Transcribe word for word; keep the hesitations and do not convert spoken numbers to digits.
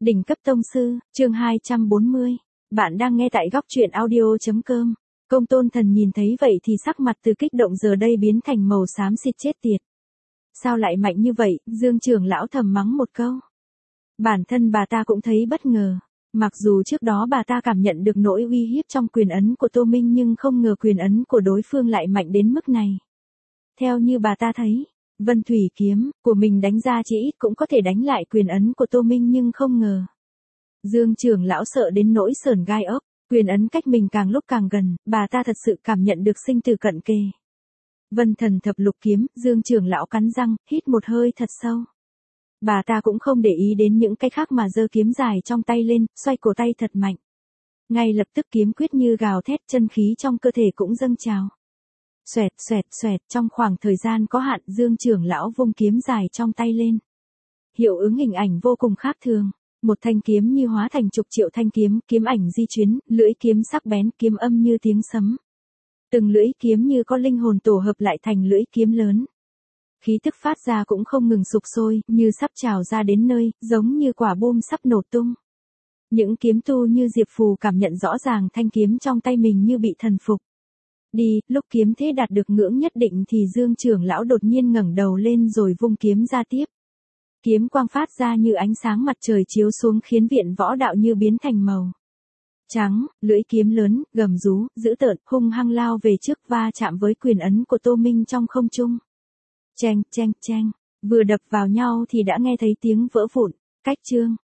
Đỉnh cấp tông sư, chương hai trăm bốn mươi. Bạn đang nghe tại góc truyện audio.com. Công Tôn Thần nhìn thấy vậy thì sắc mặt từ kích động giờ đây biến thành màu xám xịt chết tiệt. Sao lại mạnh như vậy, Dương trưởng lão thầm mắng một câu. Bản thân bà ta cũng thấy bất ngờ. Mặc dù trước đó bà ta cảm nhận được nỗi uy hiếp trong quyền ấn của Tô Minh nhưng không ngờ quyền ấn của đối phương lại mạnh đến mức này. Theo như bà ta thấy, Vân Thủy kiếm của mình đánh ra chỉ ít cũng có thể đánh lại quyền ấn của Tô Minh nhưng không ngờ. Dương trưởng lão sợ đến nỗi sởn gai ốc, quyền ấn cách mình càng lúc càng gần, bà ta thật sự cảm nhận được sinh tử cận kề. Vân Thần thập lục kiếm, Dương trưởng lão cắn răng, hít một hơi thật sâu. Bà ta cũng không để ý đến những cái khác mà giơ kiếm dài trong tay lên, xoay cổ tay thật mạnh. Ngay lập tức kiếm quyết như gào thét, chân khí trong cơ thể cũng dâng trào. Xoẹt xoẹt xoẹt, trong khoảng thời gian có hạn, Dương trưởng lão vung kiếm dài trong tay lên. Hiệu ứng hình ảnh vô cùng khác thường, một thanh kiếm như hóa thành chục triệu thanh kiếm, kiếm ảnh di chuyển, lưỡi kiếm sắc bén, kiếm âm như tiếng sấm. Từng lưỡi kiếm như có linh hồn tổ hợp lại thành lưỡi kiếm lớn. Khí tức phát ra cũng không ngừng sục sôi, như sắp trào ra đến nơi, giống như quả bom sắp nổ tung. Những kiếm tu như Diệp Phù cảm nhận rõ ràng thanh kiếm trong tay mình như bị thần phục. Đi, lúc kiếm thế đạt được ngưỡng nhất định thì Dương trưởng lão đột nhiên ngẩng đầu lên rồi vung kiếm ra tiếp. Kiếm quang phát ra như ánh sáng mặt trời chiếu xuống khiến viện võ đạo như biến thành màu trắng, lưỡi kiếm lớn, gầm rú, dữ tợn, hung hăng lao về trước va chạm với quyền ấn của Tô Minh trong không trung. Cheng, cheng, cheng, vừa đập vào nhau thì đã nghe thấy tiếng vỡ vụn. Cách chương,